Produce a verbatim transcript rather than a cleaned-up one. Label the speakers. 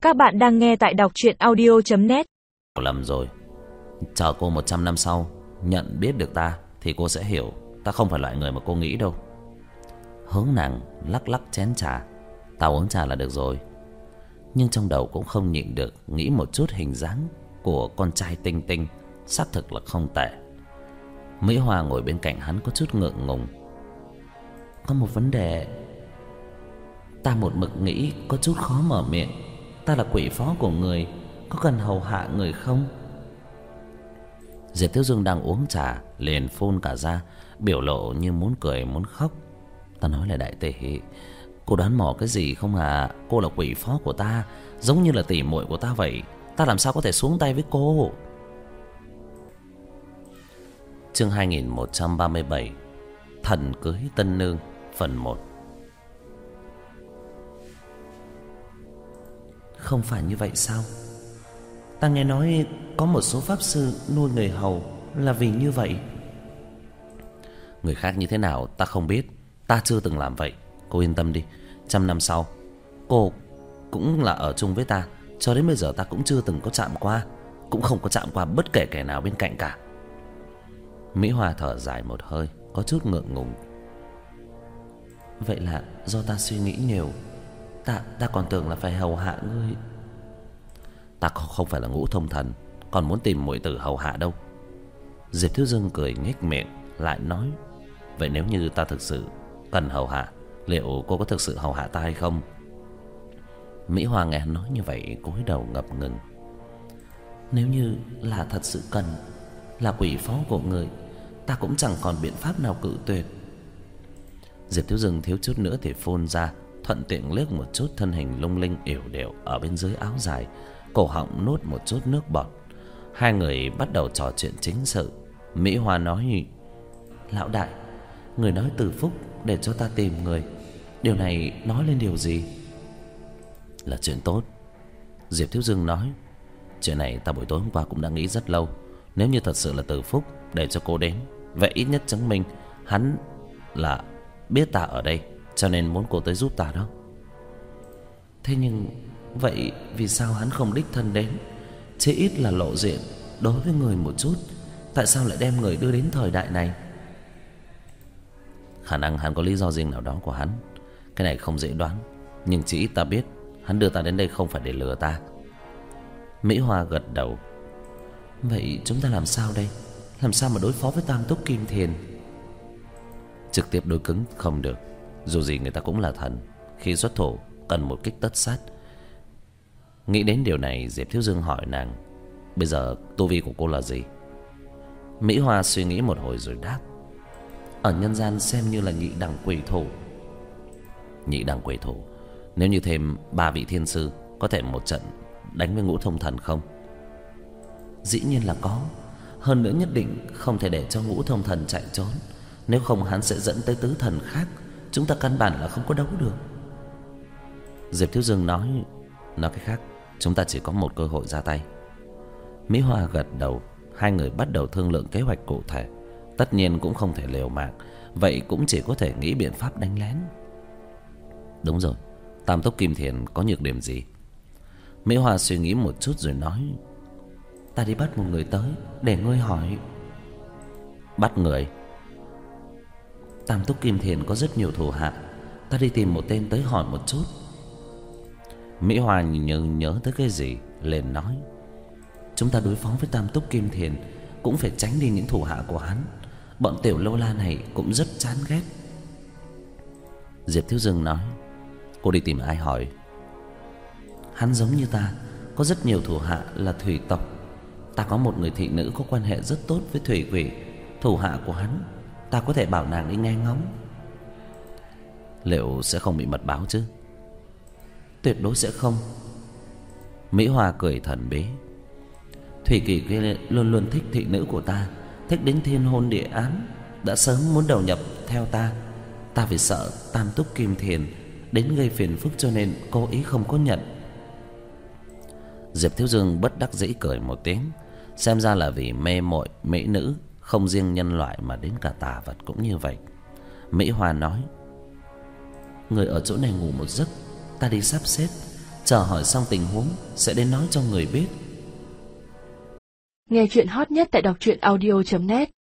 Speaker 1: Các bạn đang nghe tại đọc truyện audio chấm net.
Speaker 2: Lầm rồi. Chờ cô một trăm năm sau nhận biết được ta thì cô sẽ hiểu ta không phải loại người mà cô nghĩ đâu. Hướng nàng lắc lắc chén trà. Tao uống trà là được rồi. Nhưng trong đầu cũng không nhịn được nghĩ một chút hình dáng của con trai Tinh Tinh xác thực là không tệ. Mỹ Hoa ngồi bên cạnh hắn có chút ngượng ngùng. Có một vấn đề ta một mực nghĩ có chút khó mở miệng. Ta là quỷ phó của người, có cần hầu hạ người không? Diệp Thiếu Dương đang uống trà liền phun cả ra, biểu lộ như muốn cười muốn khóc. Ta nói là đại tỷ, cô đoán mò cái gì không à? Cô là quỷ phó của ta, giống như là tỷ muội của ta vậy. Ta làm sao có thể xuống tay với cô? Chương hai nghìn một trăm ba mươi bảy, Thần cưới tân nương, phần một. Không phải như vậy sao? Ta nghe nói có một số pháp sư nuôi người hầu là vì như vậy. Người khác như thế nào ta không biết, ta chưa từng làm vậy. Cô yên tâm đi, trăm năm sau cô cũng là ở chung với ta. Cho đến bây giờ ta cũng chưa từng có chạm qua, cũng không có chạm qua bất kể kẻ nào bên cạnh cả. Mỹ Hoa thở dài một hơi, có chút ngượng ngùng. Vậy là do ta suy nghĩ nhiều. Ta, ta còn tưởng là phải hầu hạ ngươi. Ta không phải là Ngũ Thông Thần, còn muốn tìm muội tử hầu hạ đâu. Diệp Thiếu Dương cười nhếch miệng, lại nói: Vậy nếu như ta thực sự cần hầu hạ, liệu cô có thực sự hầu hạ ta hay không? Mỹ Hoa nghe hắn nói như vậy, cúi đầu ngập ngừng. Nếu như là thật sự cần, là quỷ phó của người, ta cũng chẳng còn biện pháp nào cự tuyệt. Diệp Thiếu Dương thiếu chút nữa thì phun ra, thuận tiện liếc một chút thân hình lung linh yểu điệu ở bên dưới áo dài, cổ họng nuốt một chút nước bọt. Hai người bắt đầu trò chuyện chính sự. Mỹ Hoa nói: Lão đại, người nói Từ Phúc để cho ta tìm người, điều này nói lên điều gì? Là chuyện tốt. Diệp Thiếu Dương nói: Chuyện này ta buổi tối hôm qua cũng đã nghĩ rất lâu. Nếu như thật sự là Từ Phúc để cho cô đến, vậy ít nhất chứng minh hắn là biết ta ở đây, cho nên muốn cô tới giúp ta đó. Thế nhưng vậy vì sao hắn không đích thân đến, chỉ ít là lộ diện đối với người một chút? Tại sao lại đem người đưa đến thời đại này? Khả năng hắn có lý do riêng nào đó của hắn. Cái này không dễ đoán, nhưng chỉ ít ta biết hắn đưa ta đến đây không phải để lừa ta. Mỹ Hoa gật đầu. Vậy chúng ta làm sao đây? Làm sao mà đối phó với Tam Túc Kim Thiền? Trực tiếp đối cứng không được, dù gì người ta cũng là thần, khi xuất thủ cần một kích tất sát. Nghĩ đến điều này, Diệp Thiếu Dương hỏi nàng: Bây giờ tu vi của cô là gì? Mỹ Hoa suy nghĩ một hồi rồi đáp: Ở nhân gian xem như là nhị đẳng quỷ thủ. Nhị đẳng quỷ thủ? Nếu như thêm ba vị thiên sư, có thể một trận đánh với Ngũ Thông Thần không? Dĩ nhiên là có. Hơn nữa nhất định không thể để cho Ngũ Thông Thần chạy trốn, nếu không hắn sẽ dẫn tới tứ thần khác, chúng ta căn bản là không có đấu được. Diệp Thiếu Dương nói: Nói cách khác, chúng ta chỉ có một cơ hội ra tay. Mỹ Hoa gật đầu. Hai người bắt đầu thương lượng kế hoạch cụ thể. Tất nhiên cũng không thể liều mạng, vậy cũng chỉ có thể nghĩ biện pháp đánh lén. Đúng rồi, Tam Túc Kim Thiền có nhược điểm gì? Mỹ Hoa suy nghĩ một chút rồi nói: Ta đi bắt một người tới để ngươi hỏi. Bắt người? Tam Túc Kim Thiền có rất nhiều thủ hạ, ta đi tìm một tên tới hỏi một chút. Mỹ Hoa nhớ nhớ tới cái gì liền nói: Chúng ta đối phó với Tam Túc Kim Thiền cũng phải tránh đi những thủ hạ của hắn. Bọn tiểu lâu la này cũng rất chán ghét. Diệp Thiếu Dương nói: Cô đi tìm ai hỏi? Hắn giống như ta, có rất nhiều thủ hạ là thủy tộc. Ta có một người thị nữ có quan hệ rất tốt với thủy quỷ, thủ hạ của hắn. Ta có thể bảo nàng đi nghe ngóng. Liệu sẽ không bị mật báo chứ? Tuyệt đối sẽ không. Mỹ Hoa cười thần bí: Thủy Kỳ kia luôn luôn thích thị nữ của ta, thích đến thiên hôn địa ám, đã sớm muốn đầu nhập theo ta. Ta vì sợ Tam Túc Kim Thiền đến gây phiền phức cho nên cố ý không có nhận. Diệp Thiếu Dương bất đắc dĩ cười một tiếng. Xem ra là vì mê mội mỹ nữ, không riêng nhân loại mà đến cả tà vật cũng như vậy. Mỹ Hoa nói: Người ở chỗ này ngủ một giấc, ta đi sắp xếp. Chờ hỏi xong tình huống sẽ đến nói cho người biết.
Speaker 1: Nghe chuyện hot nhất tại đọc truyện audio chấm net.